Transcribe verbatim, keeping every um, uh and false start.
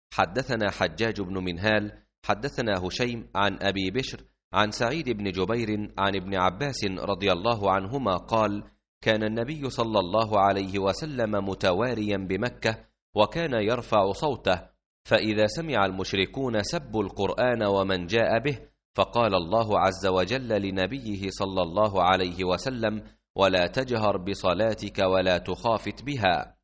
حدثنا حجاج بن منهال حدثنا هشيم عن أبي بشر عن سعيد بن جبير عن ابن عباس رضي الله عنهما قال: كان النبي صلى الله عليه وسلم متواريا بمكة، وكان يرفع صوته، فإذا سمع المشركون سبوا القرآن ومن جاء به، فقال الله عز وجل لنبيه صلى الله عليه وسلم: ولا تجهر بصلاتك ولا تخافت بها.